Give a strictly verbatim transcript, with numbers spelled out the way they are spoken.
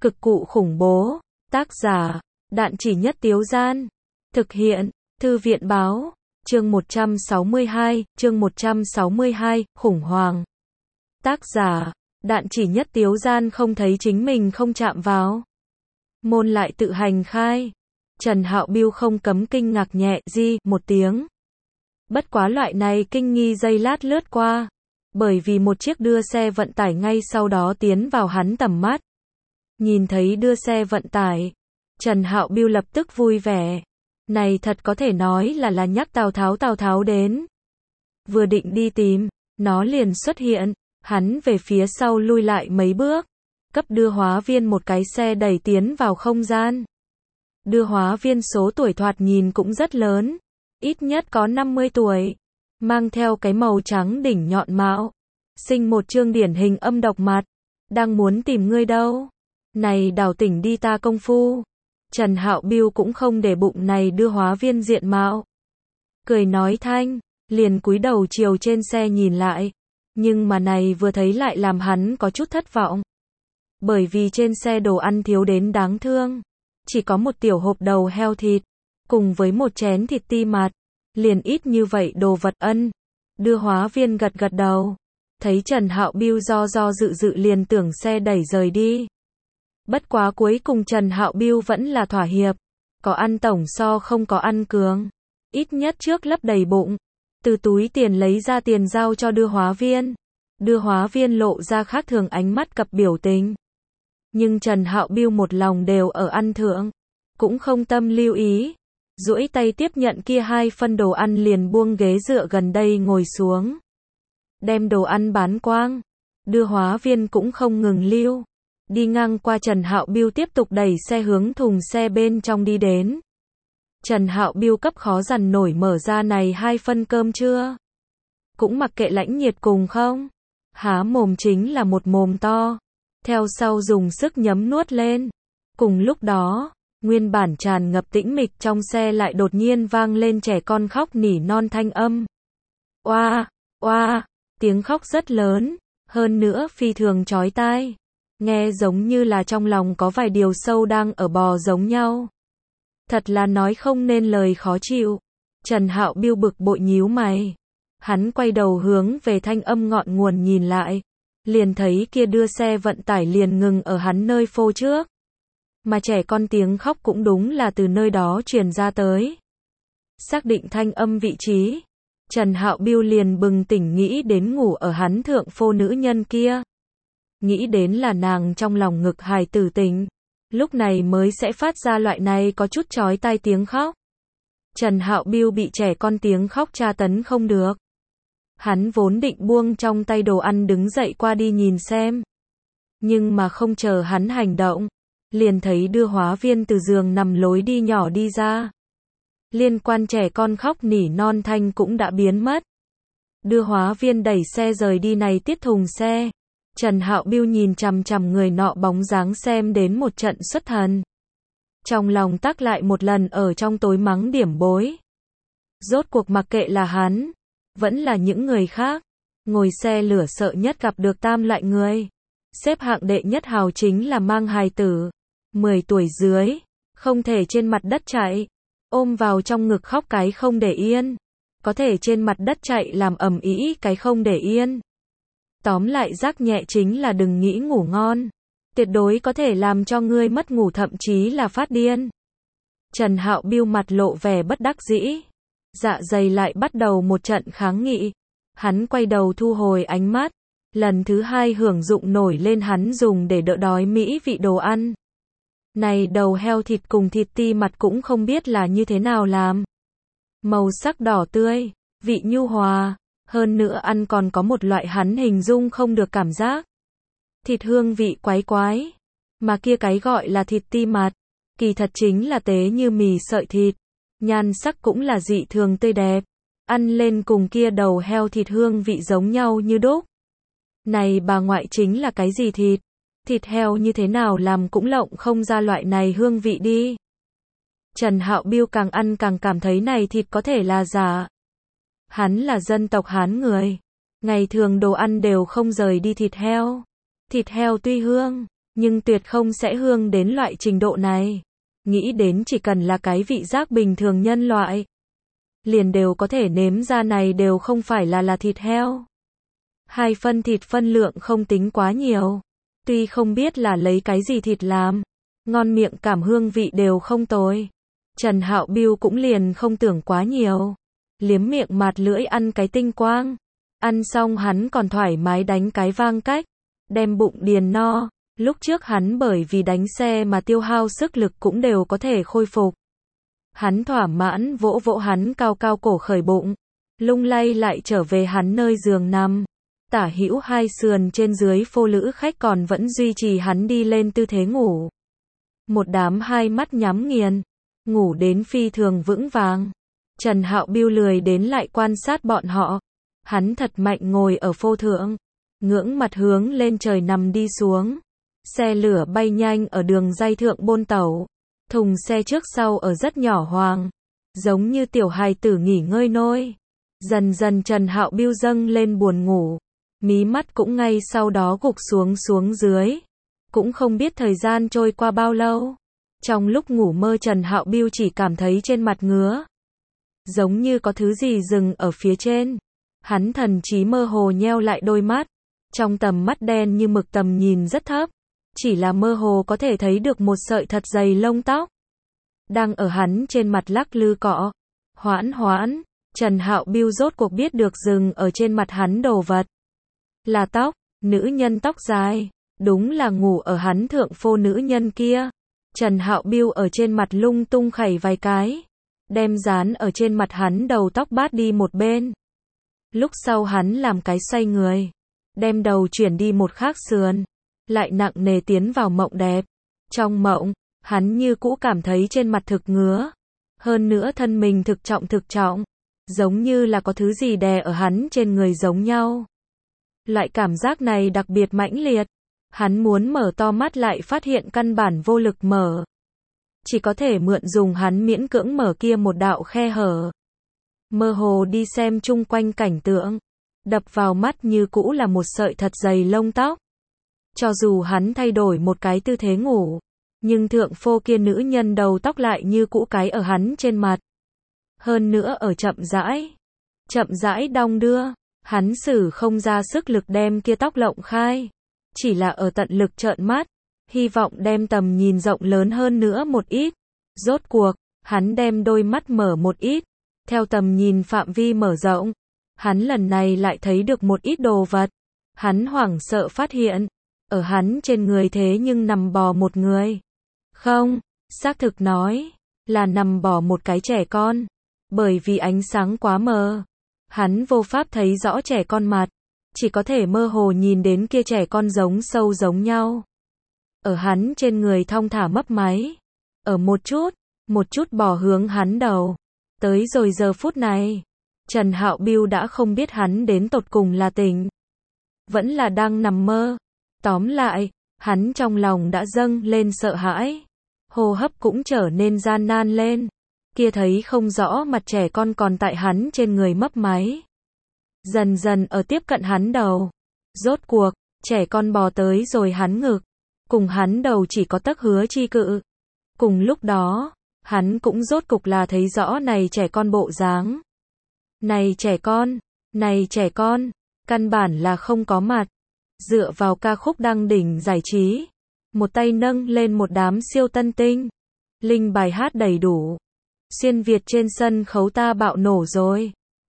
Cực cụ khủng bố. Tác giả, Đạn Chỉ Nhất Tiếu Gian. Thực hiện, Thư viện Báo. Chương một trăm sáu mươi hai, chương một trăm sáu mươi hai, khủng hoảng. Tác giả, Đạn Chỉ Nhất Tiếu Gian không thấy chính mình không chạm vào. Môn lại tự hành khai. Trần Hạo Biêu không cấm kinh ngạc nhẹ di một tiếng. Bất quá loại này kinh nghi giây lát lướt qua. Bởi vì một chiếc đưa xe vận tải ngay sau đó tiến vào hắn tầm mắt. Nhìn thấy đưa xe vận tải, Trần Hạo Biêu lập tức vui vẻ. Này thật có thể nói là là nhắc Tào Tháo Tào Tháo đến. Vừa định đi tìm, nó liền xuất hiện, hắn về phía sau lui lại mấy bước, cấp đưa hóa viên một cái xe đẩy tiến vào không gian. Đưa hóa viên số tuổi thoạt nhìn cũng rất lớn, ít nhất có năm mươi tuổi, mang theo cái màu trắng đỉnh nhọn mạo, sinh một trương điển hình âm độc mặt, đang muốn tìm ngươi đâu. Này đào tỉnh đi ta công phu. Trần Hạo Biêu cũng không để bụng này đưa hóa viên diện mạo. Cười nói thanh, liền cúi đầu chiều trên xe nhìn lại. Nhưng mà này vừa thấy lại làm hắn có chút thất vọng. Bởi vì trên xe đồ ăn thiếu đến đáng thương. Chỉ có một tiểu hộp đầu heo thịt, cùng với một chén thịt ti mặt. Liền ít như vậy đồ vật ân. Đưa hóa viên gật gật đầu. Thấy Trần Hạo Biêu do do dự dự liền tưởng xe đẩy rời đi. Bất quá cuối cùng Trần Hạo Biêu vẫn là thỏa hiệp. Có ăn tổng so không có ăn cường. Ít nhất trước lấp đầy bụng. Từ túi tiền lấy ra tiền giao cho đưa hóa viên. Đưa hóa viên lộ ra khác thường ánh mắt cặp biểu tình. Nhưng Trần Hạo Biêu một lòng đều ở ăn thượng. Cũng không tâm lưu ý. Duỗi tay tiếp nhận kia hai phân đồ ăn liền buông ghế dựa gần đây ngồi xuống. Đem đồ ăn bán quang. Đưa hóa viên cũng không ngừng lưu. Đi ngang qua Trần Hạo Biêu tiếp tục đẩy xe hướng thùng xe bên trong đi đến. Trần Hạo Biêu cấp khó dằn nổi mở ra này hai phân cơm trưa. Cũng mặc kệ lãnh nhiệt cùng không. Há mồm chính là một mồm to. Theo sau dùng sức nhấm nuốt lên. Cùng lúc đó, nguyên bản tràn ngập tĩnh mịch trong xe lại đột nhiên vang lên trẻ con khóc nỉ non thanh âm. Oa, oa, tiếng khóc rất lớn, hơn nữa phi thường chói tai. Nghe giống như là trong lòng có vài điều sâu đang ở bò giống nhau. Thật là nói không nên lời khó chịu. Trần Hạo Biêu bực bội nhíu mày. Hắn quay đầu hướng về thanh âm ngọn nguồn nhìn lại. Liền thấy kia đưa xe vận tải liền ngừng ở hắn nơi phô trước. Mà trẻ con tiếng khóc cũng đúng là từ nơi đó truyền ra tới. Xác định thanh âm vị trí. Trần Hạo Biêu liền bừng tỉnh nghĩ đến ngủ ở hắn thượng phô nữ nhân kia. Nghĩ đến là nàng trong lòng ngực hài tử tỉnh. Lúc này mới sẽ phát ra loại này có chút chói tai tiếng khóc. Trần Hạo Biêu bị trẻ con tiếng khóc tra tấn không được. Hắn vốn định buông trong tay đồ ăn đứng dậy qua đi nhìn xem. Nhưng mà không chờ hắn hành động. Liền thấy đưa hóa viên từ giường nằm lối đi nhỏ đi ra. Liên quan trẻ con khóc nỉ non thanh cũng đã biến mất. Đưa hóa viên đẩy xe rời đi này tiết thùng xe. Trần Hạo Biêu nhìn chằm chằm người nọ bóng dáng xem đến một trận xuất thần. Trong lòng tắc lại một lần ở trong tối mắng điểm bối. Rốt cuộc mặc kệ là hắn, vẫn là những người khác. Ngồi xe lửa sợ nhất gặp được tam loại người. Xếp hạng đệ nhất hào chính là mang hài tử. mười tuổi dưới, không thể trên mặt đất chạy. Ôm vào trong ngực khóc cái không để yên. Có thể trên mặt đất chạy làm ầm ĩ cái không để yên. Tóm lại rác nhẹ chính là đừng nghĩ ngủ ngon. Tuyệt đối có thể làm cho ngươi mất ngủ thậm chí là phát điên. Trần Hạo Biêu mặt lộ vẻ bất đắc dĩ. Dạ dày lại bắt đầu một trận kháng nghị. Hắn quay đầu thu hồi ánh mắt. Lần thứ hai hưởng dụng nổi lên hắn dùng để đỡ đói mỹ vị đồ ăn. Này đầu heo thịt cùng thịt ti mặt cũng không biết là như thế nào làm. Màu sắc đỏ tươi, vị nhu hòa. Hơn nữa ăn còn có một loại hắn hình dung không được cảm giác. Thịt hương vị quái quái. Mà kia cái gọi là thịt ti mặt. Kỳ thật chính là tế như mì sợi thịt. Nhan sắc cũng là dị thường tươi đẹp. Ăn lên cùng kia đầu heo thịt hương vị giống nhau như đúc. Này bà ngoại chính là cái gì thịt? Thịt heo như thế nào làm cũng lộng không ra loại này hương vị đi. Trần Hạo Biêu càng ăn càng cảm thấy này thịt có thể là giả. Hắn là dân tộc Hán người. Ngày thường đồ ăn đều không rời đi thịt heo. Thịt heo tuy hương, nhưng tuyệt không sẽ hương đến loại trình độ này. Nghĩ đến chỉ cần là cái vị giác bình thường nhân loại, liền đều có thể nếm ra này đều không phải là là thịt heo. Hai phân thịt phân lượng không tính quá nhiều. Tuy không biết là lấy cái gì thịt làm, ngon miệng cảm hương vị đều không tồi. Trần Hạo Biêu cũng liền không tưởng quá nhiều. Liếm miệng mạt lưỡi ăn cái tinh quang. Ăn xong hắn còn thoải mái đánh cái vang cách. Đem bụng điền no. Lúc trước hắn bởi vì đánh xe mà tiêu hao sức lực cũng đều có thể khôi phục. Hắn thỏa mãn vỗ vỗ hắn cao cao cổ khởi bụng. Lung lay lại trở về hắn nơi giường nằm. Tả hữu hai sườn trên dưới phô lữ khách còn vẫn duy trì hắn đi lên tư thế ngủ. Một đám hai mắt nhắm nghiền. Ngủ đến phi thường vững vàng. Trần Hạo Biêu lười đến lại quan sát bọn họ. Hắn thật mạnh ngồi ở phô thượng. Ngưỡng mặt hướng lên trời nằm đi xuống. Xe lửa bay nhanh ở đường ray thượng bôn tẩu. Thùng xe trước sau ở rất nhỏ hoàng. Giống như tiểu hài tử nghỉ ngơi nôi. Dần dần Trần Hạo Biêu dâng lên buồn ngủ. Mí mắt cũng ngay sau đó gục xuống xuống dưới. Cũng không biết thời gian trôi qua bao lâu. Trong lúc ngủ mơ Trần Hạo Biêu chỉ cảm thấy trên mặt ngứa. Giống như có thứ gì dừng ở phía trên. Hắn thần trí mơ hồ nheo lại đôi mắt. Trong tầm mắt đen như mực tầm nhìn rất thấp. Chỉ là mơ hồ có thể thấy được một sợi thật dày lông tóc. Đang ở hắn trên mặt lắc lư cọ. Hoãn hoãn. Trần Hạo Biêu rốt cuộc biết được dừng ở trên mặt hắn đồ vật. Là tóc. Nữ nhân tóc dài. Đúng là ngủ ở hắn thượng phô nữ nhân kia. Trần Hạo Biêu ở trên mặt lung tung khẩy vài cái. Đem dán ở trên mặt hắn đầu tóc bát đi một bên. Lúc sau hắn làm cái xoay người. Đem đầu chuyển đi một khác sườn. Lại nặng nề tiến vào mộng đẹp. Trong mộng, hắn như cũ cảm thấy trên mặt thực ngứa. Hơn nữa thân mình thực trọng thực trọng. Giống như là có thứ gì đè ở hắn trên người giống nhau. Loại cảm giác này đặc biệt mãnh liệt. Hắn muốn mở to mắt lại phát hiện căn bản vô lực mở. Chỉ có thể mượn dùng hắn miễn cưỡng mở kia một đạo khe hở. Mơ hồ đi xem chung quanh cảnh tượng. Đập vào mắt như cũ là một sợi thật dày lông tóc. Cho dù hắn thay đổi một cái tư thế ngủ. Nhưng thượng phô kia nữ nhân đầu tóc lại như cũ cái ở hắn trên mặt. Hơn nữa ở chậm rãi. Chậm rãi đong đưa. Hắn sử không ra sức lực đem kia tóc lộng khai. Chỉ là ở tận lực trợn mắt. Hy vọng đem tầm nhìn rộng lớn hơn nữa một ít. Rốt cuộc, hắn đem đôi mắt mở một ít. Theo tầm nhìn phạm vi mở rộng. Hắn lần này lại thấy được một ít đồ vật. Hắn hoảng sợ phát hiện. Ở hắn trên người thế nhưng nằm bò một người. Không, xác thực nói. Là nằm bò một cái trẻ con. Bởi vì ánh sáng quá mờ. Hắn vô pháp thấy rõ trẻ con mặt. Chỉ có thể mơ hồ nhìn đến kia trẻ con giống sâu giống nhau. Ở hắn trên người thong thả mấp máy. Ở một chút, một chút bò hướng hắn đầu. Tới rồi giờ phút này. Trần Hạo Biêu đã không biết hắn đến tột cùng là tỉnh. Vẫn là đang nằm mơ. Tóm lại, hắn trong lòng đã dâng lên sợ hãi. Hô hấp cũng trở nên gian nan lên. Kia thấy không rõ mặt trẻ con còn tại hắn trên người mấp máy. Dần dần ở tiếp cận hắn đầu. Rốt cuộc, trẻ con bò tới rồi hắn ngực. Cùng hắn đầu chỉ có tấc hứa chi cự. Cùng lúc đó, hắn cũng rốt cục là thấy rõ này trẻ con bộ dáng. Này trẻ con, này trẻ con, căn bản là không có mặt. Dựa vào ca khúc đăng đỉnh giải trí. Một tay nâng lên một đám siêu tân tinh. Linh bài hát đầy đủ. Xuyên Việt trên sân khấu ta bạo nổ rồi.